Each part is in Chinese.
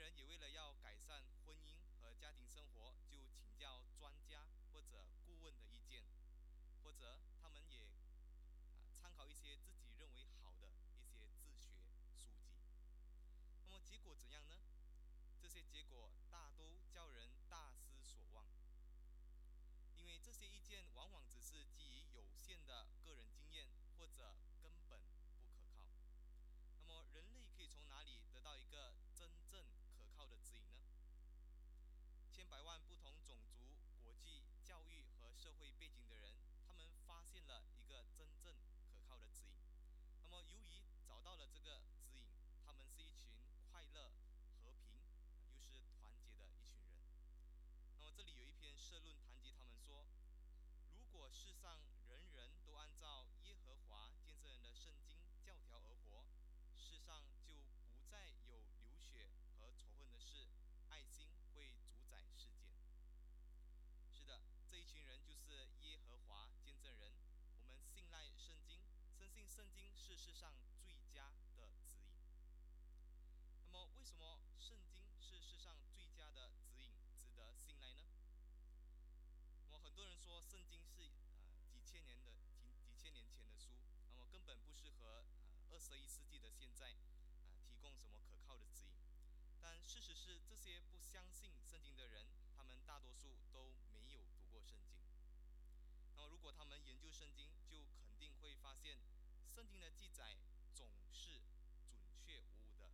人也为了要改善婚姻和家庭生活，就请教专家或者顾问的意见，或者他们也参考一些自己认为好的一些自学书籍。那么结果怎样呢？这些结果大都叫人大失所望，因为这些意见往往只是基于有限的个人经验，或者根本不可靠。那么人类可以从哪里得到一个真正可靠的指引呢？千百万不同种族、国际、教育和社会背景的人，他们发现了一个真正可靠的指引。那么由于找到了这个指引，他们是一群快乐、和平，又是团结的一群人。那么这里有一篇社论谈及他们说，如果世上人人都按照耶和华见证人的圣经教条而活，世上就不再有流血和仇恨的事，爱心会主宰世界。是的，这一群人就是耶和华见证人。我们信赖圣经，深信圣经是世上最佳的指引。那么，为什么圣经是世上最佳的指引，值得信赖呢？那么很多人说圣经是几千年前的书，那么根本不适合21世纪的现在提供什么可靠的指引。但事实是，这些不相信圣经的人，他们大多数都没有读过圣经。那么如果他们研究圣经，就肯定会发现，圣经的记载总是准确无误的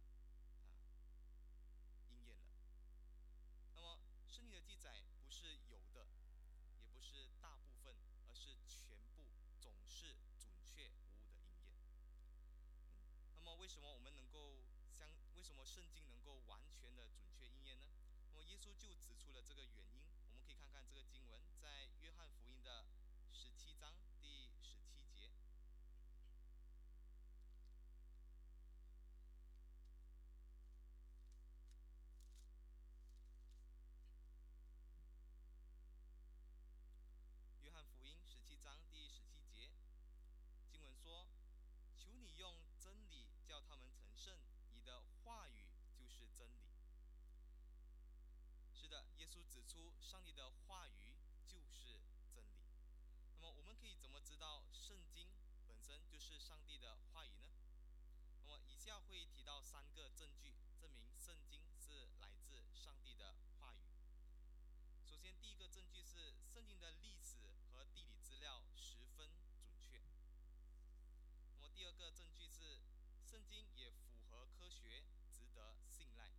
应验了。那么圣经的记载不是有的，也不是大部分，而是全部，总是准确无误的应验。那么为什么为什么圣经能够完全的准确应验呢？那么耶稣就指出了这个原因。我们可以看看这个经文，在约翰福音的17章第17节。约翰福音17章第17节，经文说：“求你用真理叫他们成圣，你的话语就是真理。”是的，耶稣指出，上帝的话语就是真理。那么我们可以怎么知道圣经本身就是上帝的话语呢？那么以下会提到3个证据，证明圣经是来自上帝的话语。首先，第一个证据是圣经的历史和地理资料十分准确。那么第二个证据是圣经也符合科学，值得信赖。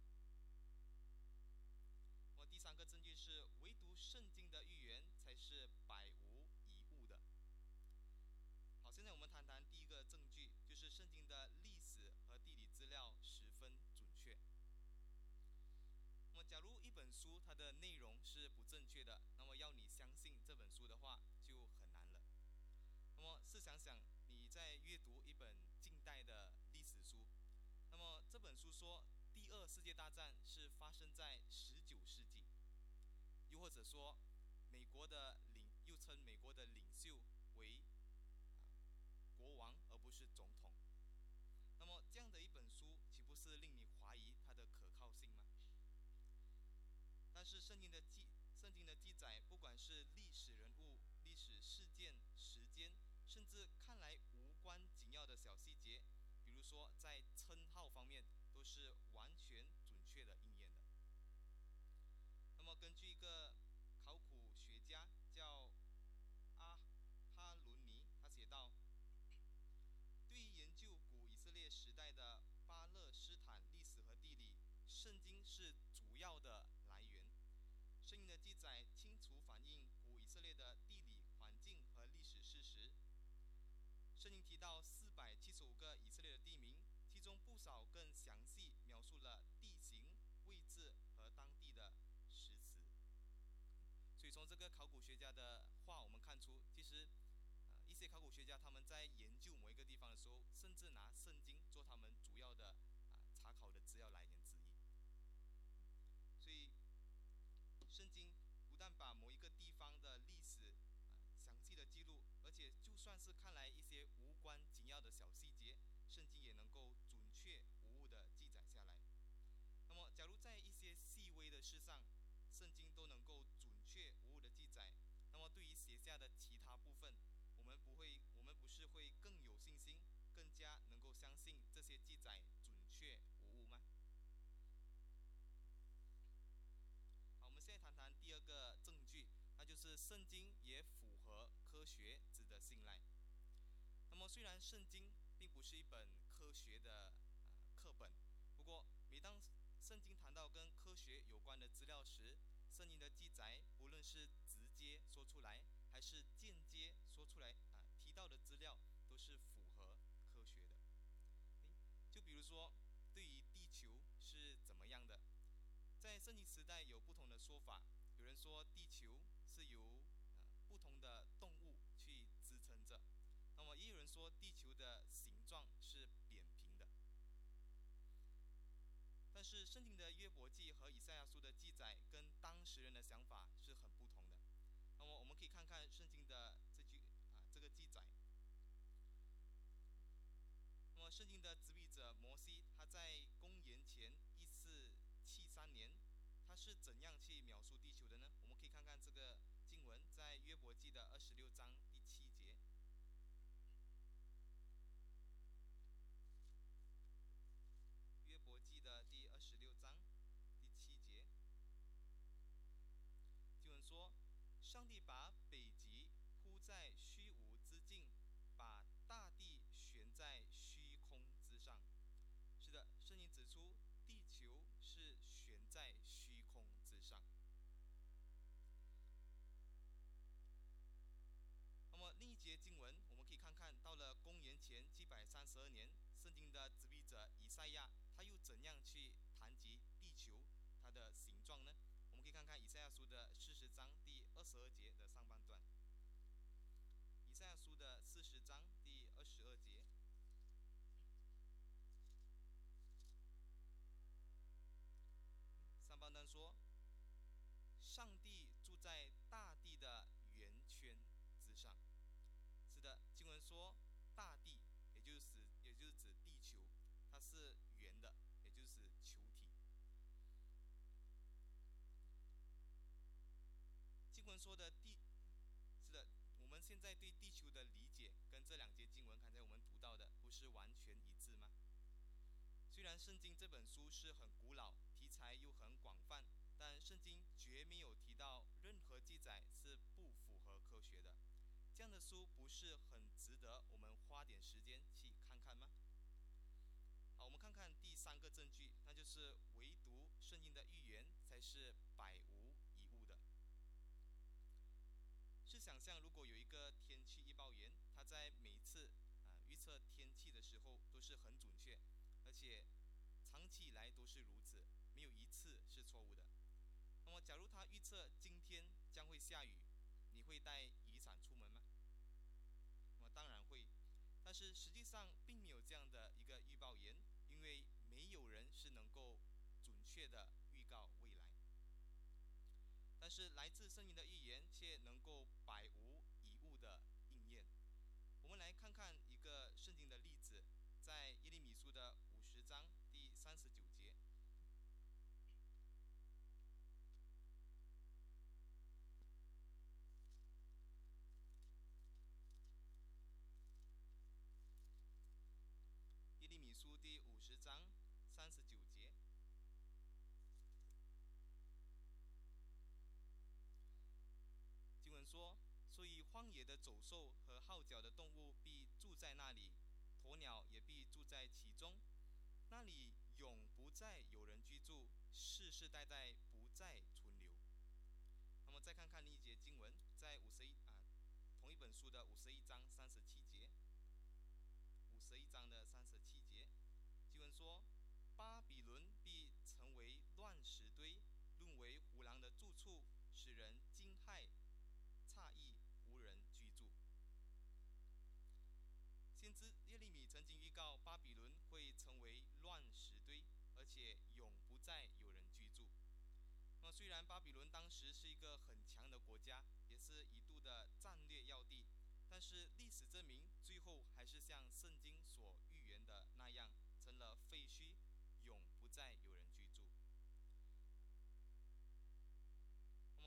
那么第3个证据是唯独圣经的预言才是百无一误的。好，现在我们谈谈第一个证据，就是圣经的历史和地理资料十分准确。那么假如一本书它的内容是不正确的，那么要你相信这本书的话就很难了。那么试想想，你在阅读一本近代的历史书，那么这本书说第2世界大战是发生在19世纪，又或者说又称美国的领袖为国王而不是总统，那么这样的一本书岂不是令你怀疑它的可靠性吗？但是圣经的记载，不管是历史人物、历史事件、时间，甚至看来无关紧要的小细节，比如说在称号方面，都是完全准确的应验的。那么根据一个考古学家叫阿哈伦尼，他写道：对于研究古以色列时代的巴勒斯坦历史和地理，圣经是主要的来源。圣经的记载清楚反映古以色列的地理环境和历史事实。圣经提到475个以色列的地名，其中不少更详细描述了地形、位置和当地的诗词。所以从这个考古学家的话，我们看出，其实一些考古学家他们在研究某一个地方的时候，甚至拿圣经做他们主要的查考的资料来源之一。所以圣经不但把某一个地方的历史详细的记录，而且就算是看来一些无关紧要的小细节，圣经也能够准确无误的记载下来。那么假如在一事上，圣经都能够准确无误的记载，那么对于写下的其他部分，我们不是会更有信心，更加能够相信这些记载准确无误吗？好，我们现在谈谈第二个证据，那就是圣经也符合科学，值得信赖。那么，虽然圣经并不是一本科学的课本，不过每当圣经谈到跟科学有关的资料时，圣经的记载不论是直接说出来，还是间接说出来提到的资料都是符合科学的。就比如说，对于地球是怎么样的，在圣经时代有不同的说法，有人说地球是由不同的动物去支撑着，那么也有人说地球的形状是扁平的。但是圣经的约伯记和以赛亚书的记载跟当时人的想法是很不同的。那么我们可以看看圣经的这个记载。那么圣经的执笔者摩西，他在公元前1473年，他是怎样去描述地球的呢？我们可以看看这个经文，在约伯记的26章第7节。约伯记的第26章第7节，经文说：上帝把北极铺在虚无之境，把大地悬在虚空之上。是的，圣经指出地球是悬在虚空之上。那么另一节经文，我们可以看看，到了公元前732年，圣经的执笔者以赛亚，他又怎样去谈及地球它的形状呢？我们可以看看以赛亚书的40章第22节的上半段。以赛亚书的40章第22节，上半段说：上帝住在大地的圆圈之上。是的，经文说大地，也就是指地球，它是圆的，也就是球体。经文说的地，是的，我们现在对地球的理解跟这两节经文刚才我们读到的不是完全一致吗？虽然圣经这本书是很古老，题材又很广泛，但圣经绝没有提到任何记载是不符合科学的。这样的书不是很值得我们花点时间去看看吗？好，我们看看第三个证据，那就是唯独圣经的预言才是百无一误的。试想象，如果有一个天气预报员，他在每次预测天气的时候都是很准确，而且长期以来都是如此，没有一次是错误的。那么，假如他预测今天将会下雨，你会带雨伞出门吗？那么当然会，但是实际上并没有这样的一个预报员，因为没有人是能够准确的预告未来。但是来自圣经的预言却能够百无一误的应验。我们来看看一个圣经的例子，在耶利米书的50章第39节。耶利米书第50章39节，经文说：所以荒野的走兽和号角的动物必住在那里，鸵鸟也必住在其中，那里永不再有人居住，世世代代不再存留。那么再看看另一节经文，在同一本书的51章37节，51章的37节，经文说：巴比伦必成为乱石堆，沦为虎狼的住处，使人惊骇诧异，无人居住。先知耶利米曾经预告巴比伦会成为乱石堆，而且永不再有人居住。那么虽然巴比伦当时是一个很强的国家，也是一度的战略要地，但是历史证明，最后还是像圣经所预言的那样，成了废墟，永不再有人居住。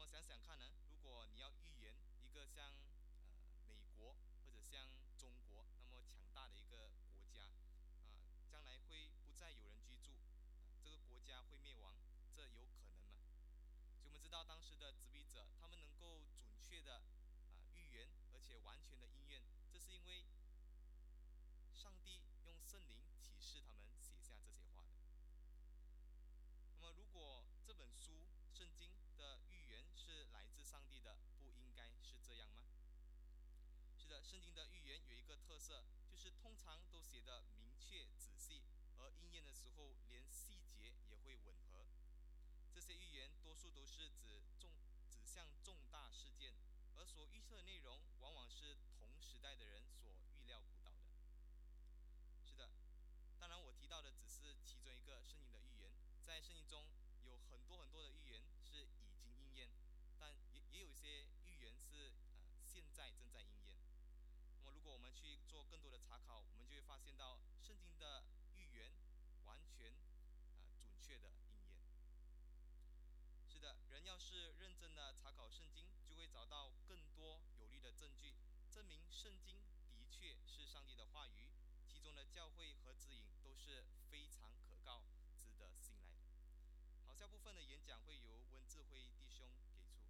想想看呢，如果你要预言一个像美国或者像中国那么强大的一个国家，将来会不再有人居住，这个国家会灭亡，这有可能吗？所以我们知道当时的执笔者，他们能够准确的预言，而且完全的应验，这是因为上帝用圣灵启示他们写下这些话的。那么，如果这本书圣经的预言是来自上帝的，不应该是这样吗？是的，圣经的预言有一个特色，就是通常都写得明确仔细，而应验的时候连细节也会吻合。这些预言多数都是指向重大事件，而所预测的内容往往是同时代的人所预料不到的。是的，当然我提到的只是其中一个圣经的预言，在圣经中有很多很多的预言是已经应验，但也有一些预言是现在正在应验。那么如果我们去做更多的查考，我们就会发现到圣经的预言完全准确的应验。是的，人要是认真的查考圣经，就会找到更多有力的证据，证明圣经的确是上帝的话语，其中的教诲和指引都是非常可靠、值得信赖的。好，下部分的演讲会由温志辉弟兄给出。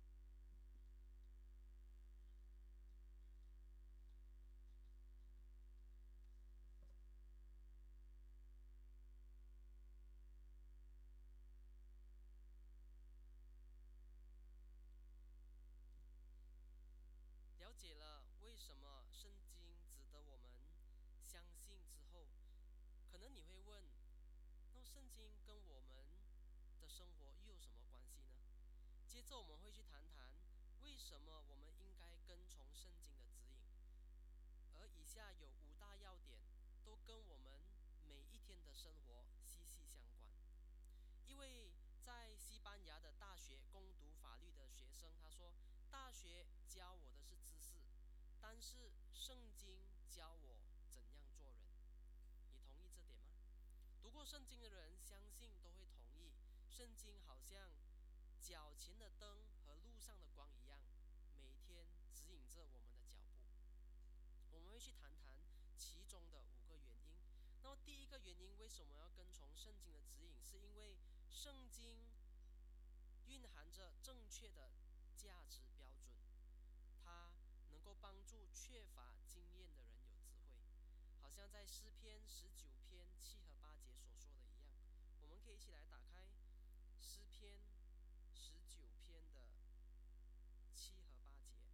了解了为什么圣经值得我们相信之后，可能你会问，那圣经跟我们的生活又有什么关系呢？接着我们会去谈谈为什么我们应该跟从圣经的指引，而以下有5大要点，都跟我们每一天的生活息息相关。一位在西班牙的大学攻读法律的学生，他说：大学教我的是知识，但是圣经教我怎样做人。你同意这点吗？读过圣经的人相信都会同意，圣经好像脚前的灯和路上的光一样，每天指引着我们的脚步。我们会去谈谈其中的5个原因。那么第一个原因，为什么要跟从圣经的指引？是因为圣经蕴含着正确的价值标准，它能够帮助缺乏经验的人有智慧，好像在诗篇19篇7和8节所说的一样。我们可以一起来打开诗篇19篇的7和8节。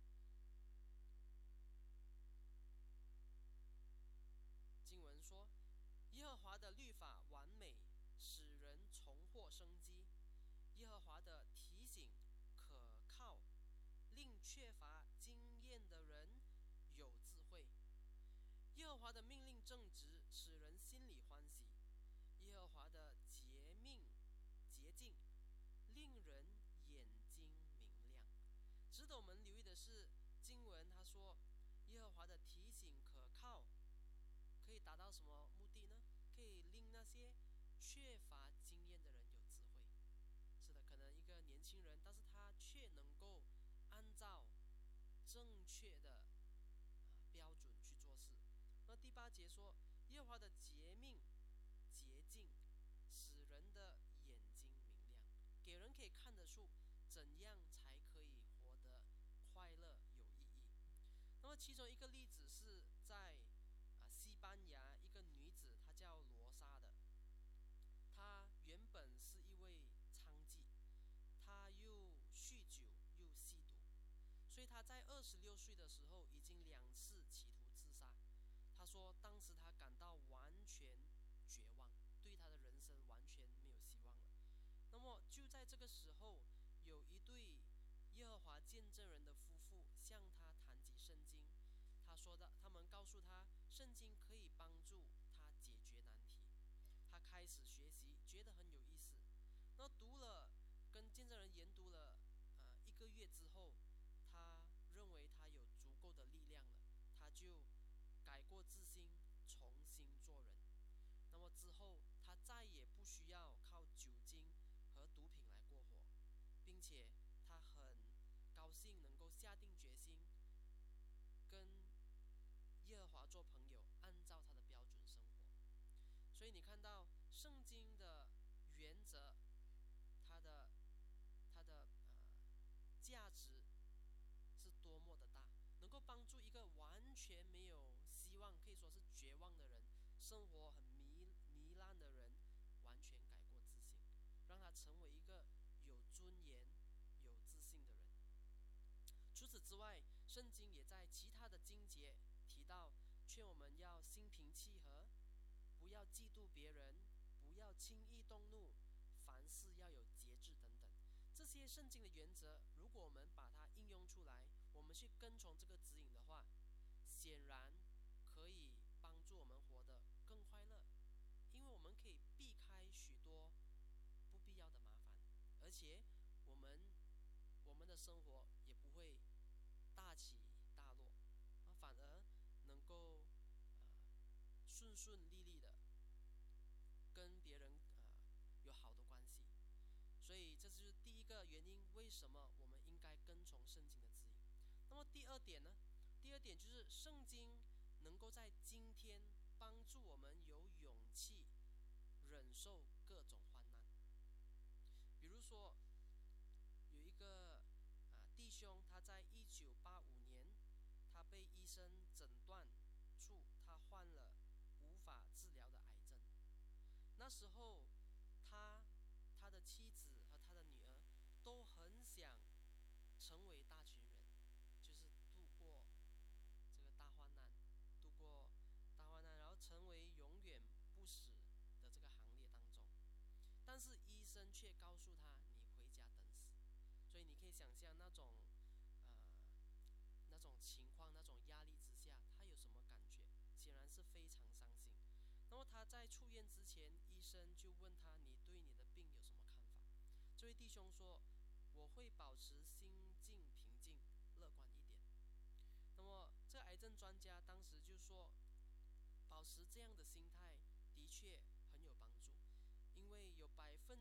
经文说：耶和华的律法完美，使人重获生机；耶和华的提醒可靠，令缺乏经验的人有智慧。耶和华的命令正直，使人心里欢喜；耶和华的洁净，令人眼睛明亮。值得我们留意的是，经文他说耶和华的提醒可靠，可以达到什么目的呢？可以令那些缺乏经验的人有智慧。是的，可能一个年轻人，但是他却能够按照正确的标准去做事。那第8节说，耶和华的洁净，使人的眼睛明亮，给人可以看得出怎样才可以活得快乐有意义。那么其中一个例子是在西班牙一个女子，她叫罗莎的，她原本是一位娼妓，她又酗酒又吸毒，所以她在26岁的时候已经2次企图自杀。她说当时她感到完全绝望，对她的人生完全没有希望了。那么就在这个时候，有一对耶和华见证人的夫妇向她谈及圣经。他们告诉她，圣经可以帮助她解决难题。她开始学习，觉得很有意思。那跟见证人研读了1个月之后，她认为她有足够的力量了，她就改过自新，重新做人。那么之后，她再也不需要靠酒精和毒品来过活，并且她很华做朋友，按照他的标准生活。所以你看到圣经的原则，它的价值是多么的大，能够帮助一个完全没有希望，可以说是绝望的人，生活很糜烂的人，完全改过自新，让他成为一个有尊严、有自信的人。除此之外，圣经也在其他的经节提到，劝我们要心平气和，不要嫉妒别人，不要轻易动怒，凡事要有节制等等。这些圣经的原则，如果我们把它应用出来，我们去跟从这个指引的话，显然可以帮助我们活得更快乐，因为我们可以避开许多不必要的麻烦，而且我们的生活也不会大起大落，反而能够顺顺利利的跟别人有好的关系。所以这就是第一个原因，为什么我们应该跟从圣经的指引。那么第二点呢？第二点就是圣经能够在今天帮助我们有勇气忍受各种患难。比如说，有一个弟兄，他在1985年，他被医生诊断出他患了无法治疗的癌症。那时候，他的妻子和他的女儿都很想成为大群人，就是度过这个大患难，度过大患难，然后成为永远不死的这个行列当中。但是医生却告诉他，你回家等死。所以你可以想象那种情况，那种压力之下，他有什么感觉？显然是非常伤心。那么他在出院之前，医生就问他：“你对你的病有什么看法？”这位弟兄说：“我会保持心境平静，乐观一点。”那么这个癌症专家当时就说，保持这样的心态的确很有帮助，因为有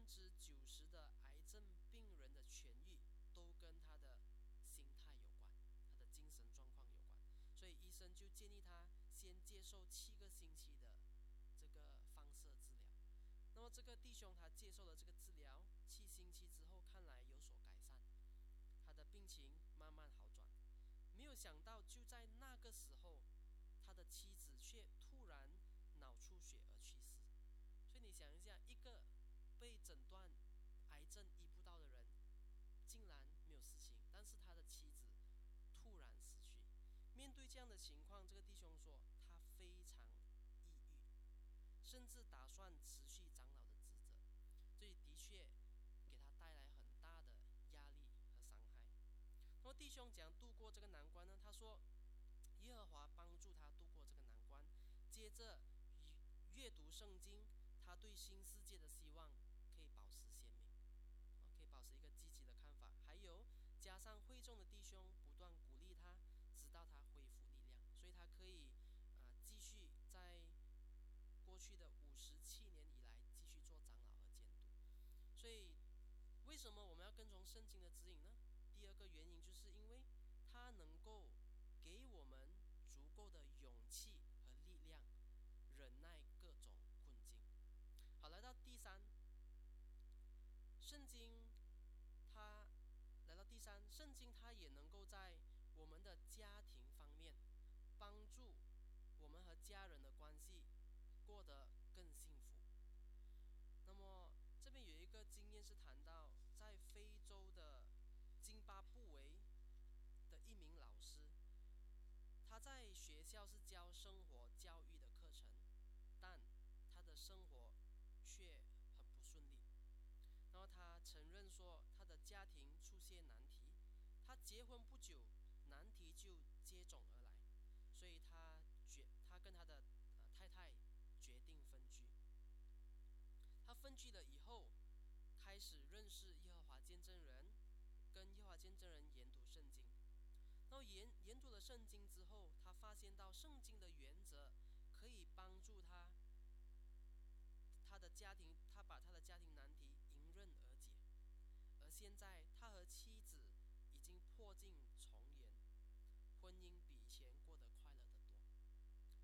90%的癌症病人的痊愈都跟他的心态有关，他的精神状况有关。所以医生就建议他先接受7个星期的这个放射治疗。那么这个弟兄他接受了这个治疗7星期之后，看来有所改善，他的病情慢慢好转。没有想到就在那个时候，他的妻子却突然脑出血而去世。所以你想一下，一个被诊断癌症医不到的人，竟然没有事情，但是他的妻子突然死去。面对这样的情况，这个弟兄说他非常抑郁，甚至打算辞去长老的职责。这的确给他带来很大的压力和伤害。那么弟兄怎样度过这个难关呢？他说，耶和华帮助他度过这个难关。接着阅读圣经，他对新世界的希望可以保持鲜明，可以保持一个积极的看法。还有加上会众的弟兄不断鼓励他，直到他恢复力量，所以他可以继续在过去的57年以来继续做长老和监督。所以为什么我们要跟从圣经的指引呢？第二个原因就是因为它能够给我们足够的勇气和力量，忍耐各种困境。好，来到第三，圣经它圣经它也能够在我们的家庭方面帮助我们和家人的关系过得更幸福。那么这边有一个经验是谈到，在非洲的津巴布韦的一名老师，他在学校是教生活教育的课程，但他的生活却很不顺利。然后他承认说，他的家庭出现难题，他结婚不久，难题就接踵而来，所以他跟他的太太决定分居。他分居了以后，开始认识耶和华见证人，跟耶和华见证人研读圣经。然后研读了圣经之后，他发现到圣经的原则可以帮助他的家庭，他把他的家庭难题迎刃而解。而现在他和妻子已经破镜重圆，婚姻比以前过得快乐得多。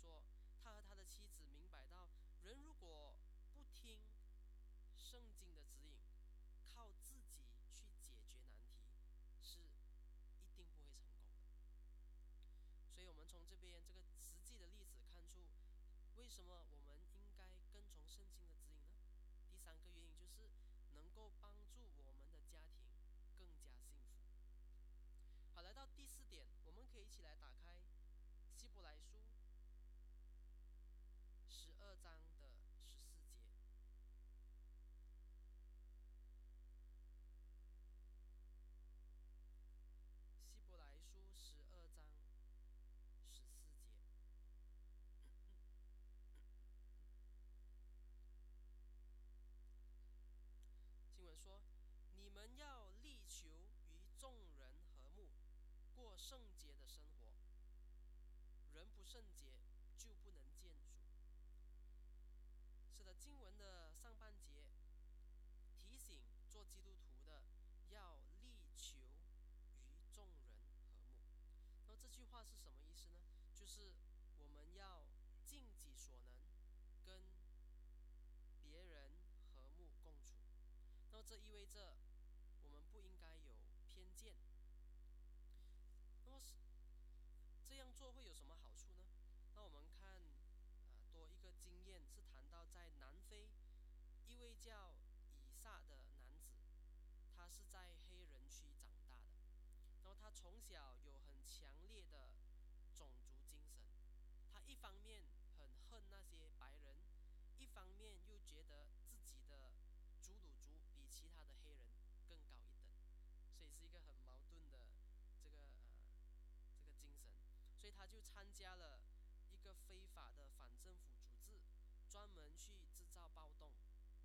说，他和他的妻子明白到，人如果不听圣经的指引，靠自己去解决难题，是一定不会成功的。所以我们从这边这个实际的例子看出，为什么我们应该跟从圣经的指引呢？第三个原因就是能够帮助我们的家庭更加幸福。好，来到第四点，我们可以一起来打开希伯来书12章的14节。希伯来书12章14节。经文说：你们要力求与众人和睦，过圣洁的生活。人不圣洁，就不能见主。是的，经文的上半节提醒做基督徒的要力求与众人和睦。那么这句话是什么意思呢？就是我们要尽己所能跟别人和睦共处。那么这意味着我们不应该有偏见。那么这样做会有什么好处呢？那我们看多一个经验是谈到在南非一位叫以撒的男子，他是在黑人区长大的，然后他从小有很强烈的种族精神，他一方面很恨那些白人，一方面又觉得自己的祖鲁族比其他的黑人更高一等，所以是一个很矛盾的这个精神。所以他就参加了一个非法的反政府组织，专门去制造暴动。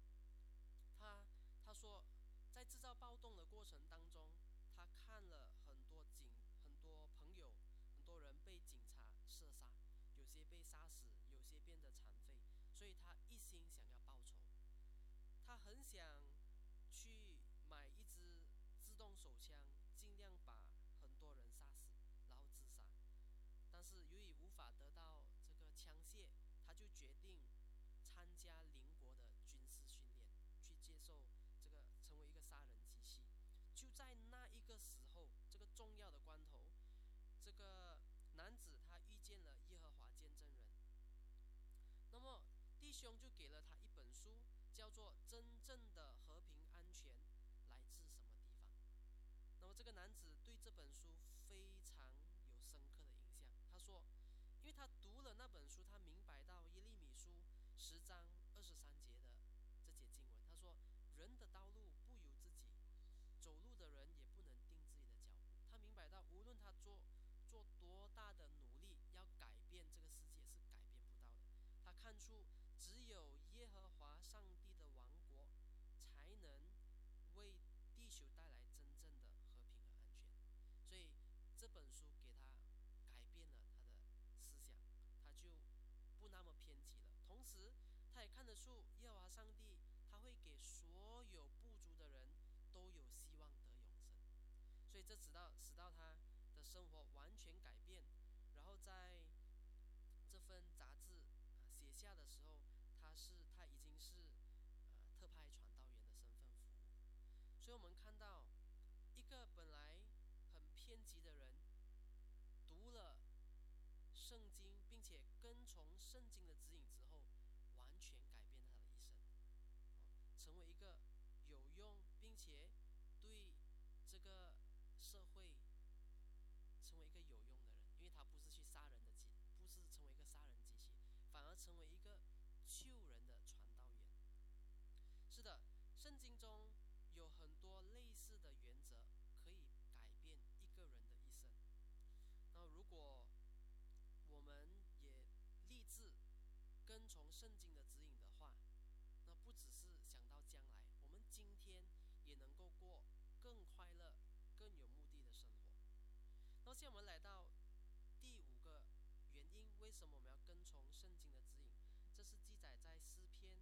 他说，在制造暴动的过程当中，他看了很多朋友，很多人被警察射杀，有些被杀死，有些变得残废，所以他一心想要报仇。他很想去买一支自动手枪，尽量把很多人杀死，然后自杀。但是由于无法得到这个枪械，他就决定参加邻国的军事训练，去接受成为一个杀人机器。就在那一个时候，这个重要的关头，这个男子他遇见了耶和华见证人。那么弟兄就给了他一本书，叫做《真正的和平安全来自什么地方》。那么这个男子对这本书非常有深刻的印象。他说，因为他读了那本书，他明白到耶利米书10章23节的这节经文。他说，人的道路不由自己，走路的人也不能定自己的脚步。他明白到，无论他做多大的努力要改变这个世界，是改变不到的。他看出只有耶和华上帝的王国才能为地球带来真正的和平和安全。所以这本书给他改变了他的思想，他就不那么偏激了。同时他也看得出耶和华上帝他会给所有不足的人都有希望得永生。所以这使到他的生活完全改变。然后在这份杂志写下的时候，他已经是特派传道员的身份服务。所以我们看到一个本来很偏激的人，读了圣经并且跟从圣经的指引之后，完全改变了他的一生，成为一个有用并且对这个社会成为一个有用的人。因为他不是去杀人的不是成为一个杀人机器，反而成为一个救人的传道员。是的，圣经中有很多类似的原则可以改变一个人的一生。那如果我们也立志跟从圣经的指引的话，那不只是想到将来，我们今天也能够过更快乐、更有目的的生活。那现在我们来到第5个原因，为什么我们要跟从圣经的指引？这是记载在诗篇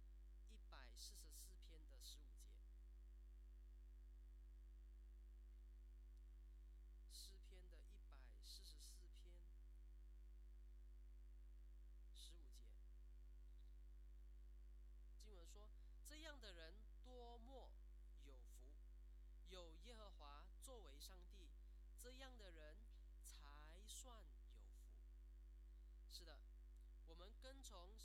144篇的15节。诗篇的144篇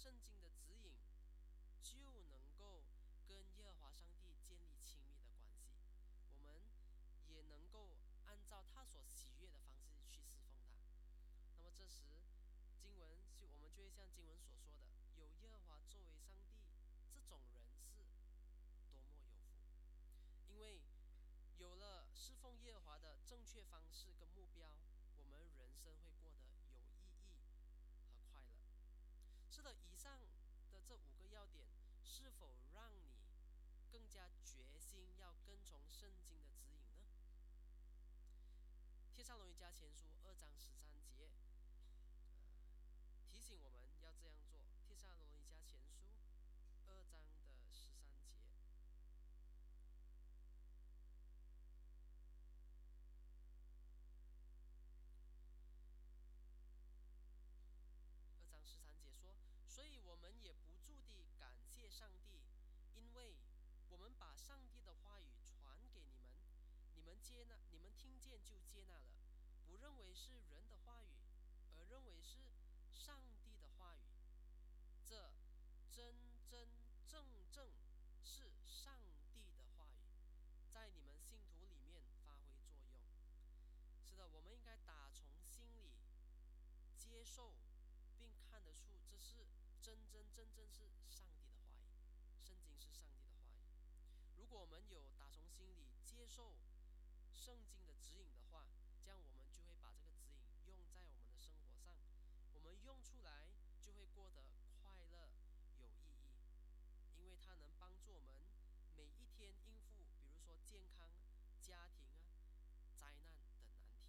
圣经的指引，就能够跟耶和华上帝建立亲密的关系，我们也能够按照他所喜悦的方式去侍奉他。那么这时我们就会像经文所说的，有耶和华作为上帝，这种人是多么有福。因为有了侍奉耶和华的正确方式跟目标，我们人生会过得有意义和快乐。是的，以上的这5个要点，是否让你更加决心要跟从圣经的指引呢？帖撒罗尼迦前书2章13节，提醒我们要这样做。帖撒罗尼迦前书2章的13节。2章13节说，所以我们也不住地感谢上帝，因为我们把上帝的话语传给你们，你们听见就接纳了，不认为是人的话语，而认为是上帝的话语。这真正是上帝的话语，在你们信徒里面发挥作用。是的，我们应该打从心里接受并看得出，这是真正是上帝的话语，圣经是上帝的话语。如果我们有打从心里接受圣经的指引的话，这样我们就会把这个指引用在我们的生活上，我们用出来就会过得快乐有意义，因为它能帮助我们每一天应付，比如说健康、家庭灾难等难题。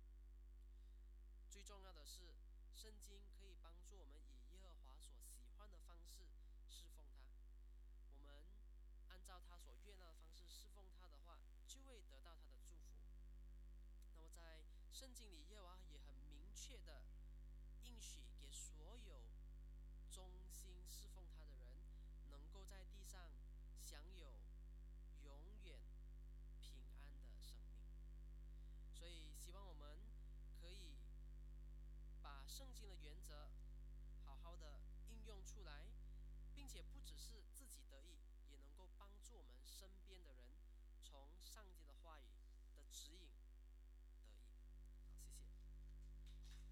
最重要的是，圣经可以帮助我们以耶和华所喜欢的方式侍奉他。我们按照他所悦纳的方式侍奉他的话，就会得到他的祝福。那么在圣经里，耶和华也很明确的应许给所有忠心侍奉他的人，能够在地上享有永远平安的生命。所以希望我们可以把圣经的原则好好的应用出来，并且不只是